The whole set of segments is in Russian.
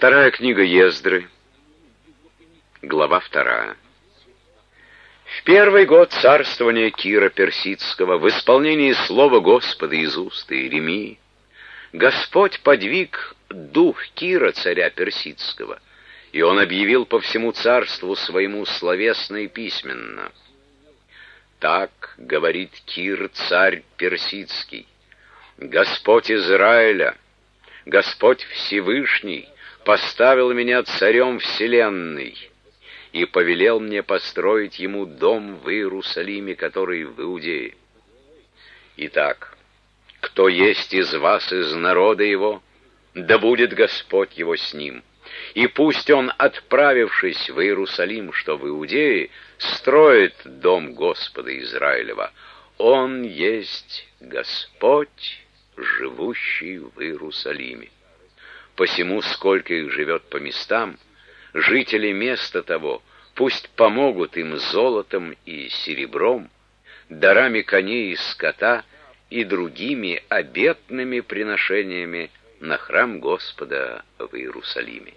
Вторая книга Ездры, глава 2. В первый год царствования Кира Персидского, в исполнении слова Господа из уст Иеремии, Господь подвиг дух Кира, царя Персидского, и он объявил по всему царству своему словесно и письменно. Так говорит Кир, царь Персидский: Господь Израиля, Господь Всевышний, поставил меня царем вселенной и повелел мне построить ему дом в Иерусалиме, который в Иудее. Итак, кто есть из вас, из народа его, да будет Господь его с ним, и пусть он, отправившись в Иерусалим, что в Иудее, строит дом Господа Израилева. Он есть Господь, живущий в Иерусалиме. Посему, сколько их живет по местам, жители места того пусть помогут им золотом и серебром, дарами коней и скота и другими обетными приношениями на храм Господа в Иерусалиме.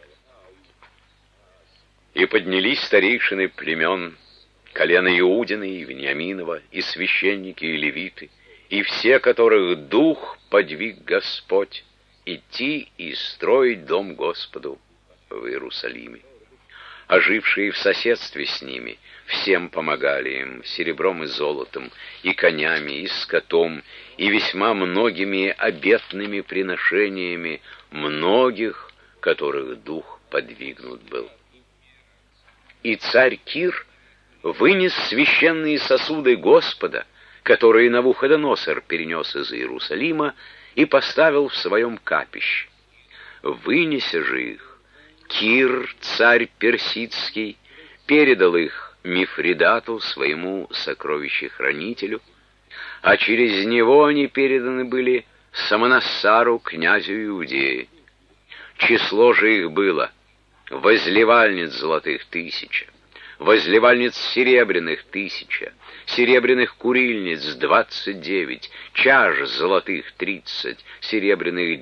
И поднялись старейшины племен, колена Иудина и Вениаминова, и священники, и левиты, и все, которых дух подвиг Господь, идти и строить дом Господу в Иерусалиме. А жившие в соседстве с ними всем помогали им серебром и золотом, и конями, и скотом, и весьма многими обетными приношениями многих, которых дух подвигнут был. И царь Кир вынес священные сосуды Господа, которые Навуходоносор перенес из Иерусалима, и поставил в своем капище. Вынеся же их, Кир, царь Персидский, передал их Мифридату, своему сокровищехранителю, а через него они переданы были Самонассару, князю Иудеи. Число же их было: возливальниц золотых 1000, возливальниц серебряных 1000, серебряных курильниц 29, чаш золотых 30, серебряных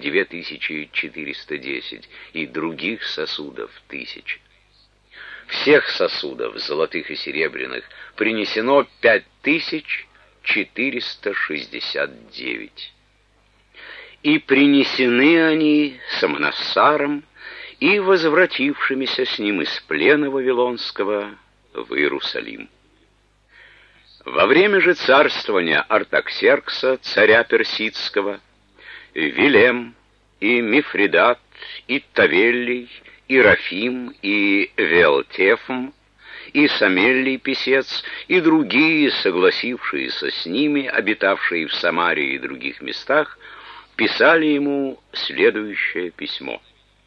2410 и других сосудов 1000. Всех сосудов, золотых и серебряных, принесено 5469. И принесены они Самонассаром и возвратившимися с ним из плена вавилонского в Иерусалим. Во время же царствования Артаксеркса, царя Персидского, Вилем и Мифридат и Тавеллий и Рафим и Велтефм и Самеллий писец и другие, согласившиеся с ними, обитавшие в Самарии и других местах, писали ему следующее письмо: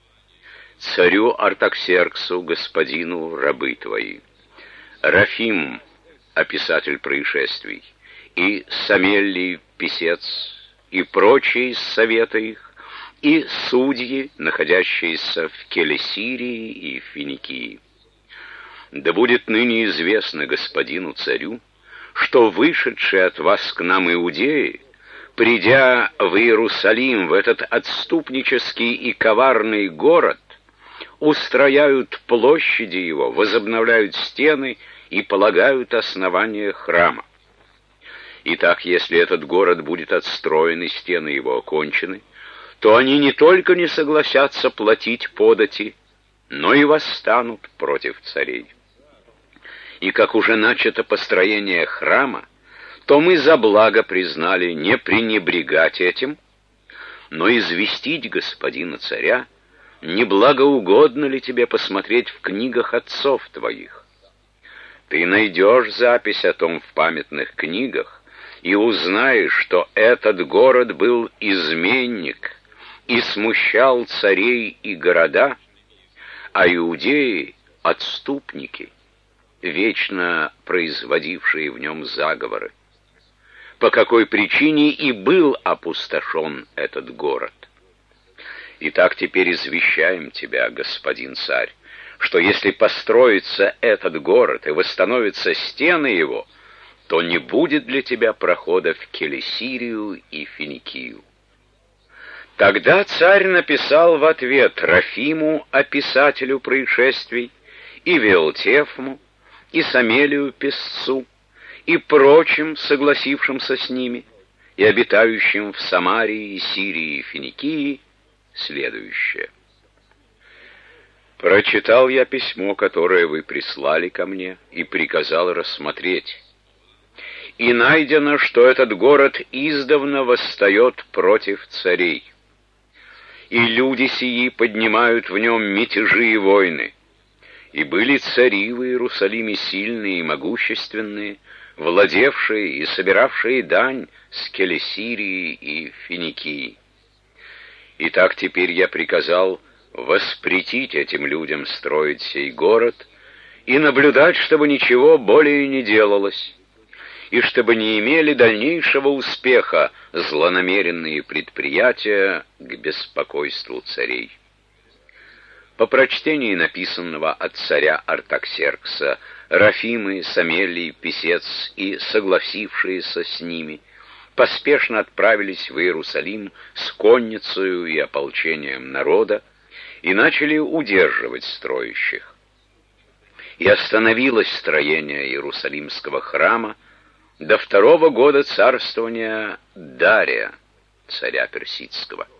«Царю Артаксерксу, господину, рабы твои, Рафим, описатель происшествий, и Самеллий писец, и прочие из совета их, и судьи, находящиеся в Келесирии и Финикии. Да будет ныне известно господину царю, что вышедшие от вас к нам иудеи, придя в Иерусалим, в этот отступнический и коварный город, устрояют площади его, возобновляют стены и полагают основание храма. Итак, если этот город будет отстроен и стены его окончены, то они не только не согласятся платить подати, но и восстанут против царей. И как уже начато построение храма, то мы за благо признали не пренебрегать этим, но известить господина царя, не благоугодно ли тебе посмотреть в книгах отцов твоих. Ты найдешь запись о том в памятных книгах и узнаешь, что этот город был изменник и смущал царей и города, а иудеи — отступники, вечно производившие в нем заговоры. По какой причине и был опустошен этот город. Итак, теперь извещаем тебя, господин царь, что если построится этот город и восстановятся стены его, то не будет для тебя прохода в Келесирию и Финикию. Тогда царь написал в ответ Рафиму, описателю происшествий, и Веотефму, и Самелию песцу, и прочим, согласившимся с ними, и обитающим в Самарии, Сирии и Финикии, следующее. Прочитал я письмо, которое вы прислали ко мне, и приказал рассмотреть. И найдено, что этот город издавна восстает против царей. И люди сии поднимают в нем мятежи и войны. И были цари в Иерусалиме сильные и могущественные, владевшие и собиравшие дань с Келесирии и Финикии. Итак, теперь я приказал воспретить этим людям строить сей город и наблюдать, чтобы ничего более не делалось, и чтобы не имели дальнейшего успеха злонамеренные предприятия к беспокойству царей. По прочтении написанного от царя Артаксеркса, Рафимы, Самелий, писец и согласившиеся с ними поспешно отправились в Иерусалим с конницею и ополчением народа и начали удерживать строящих. И остановилось строение Иерусалимского храма до 2-го года царствования Дария, царя Персидского.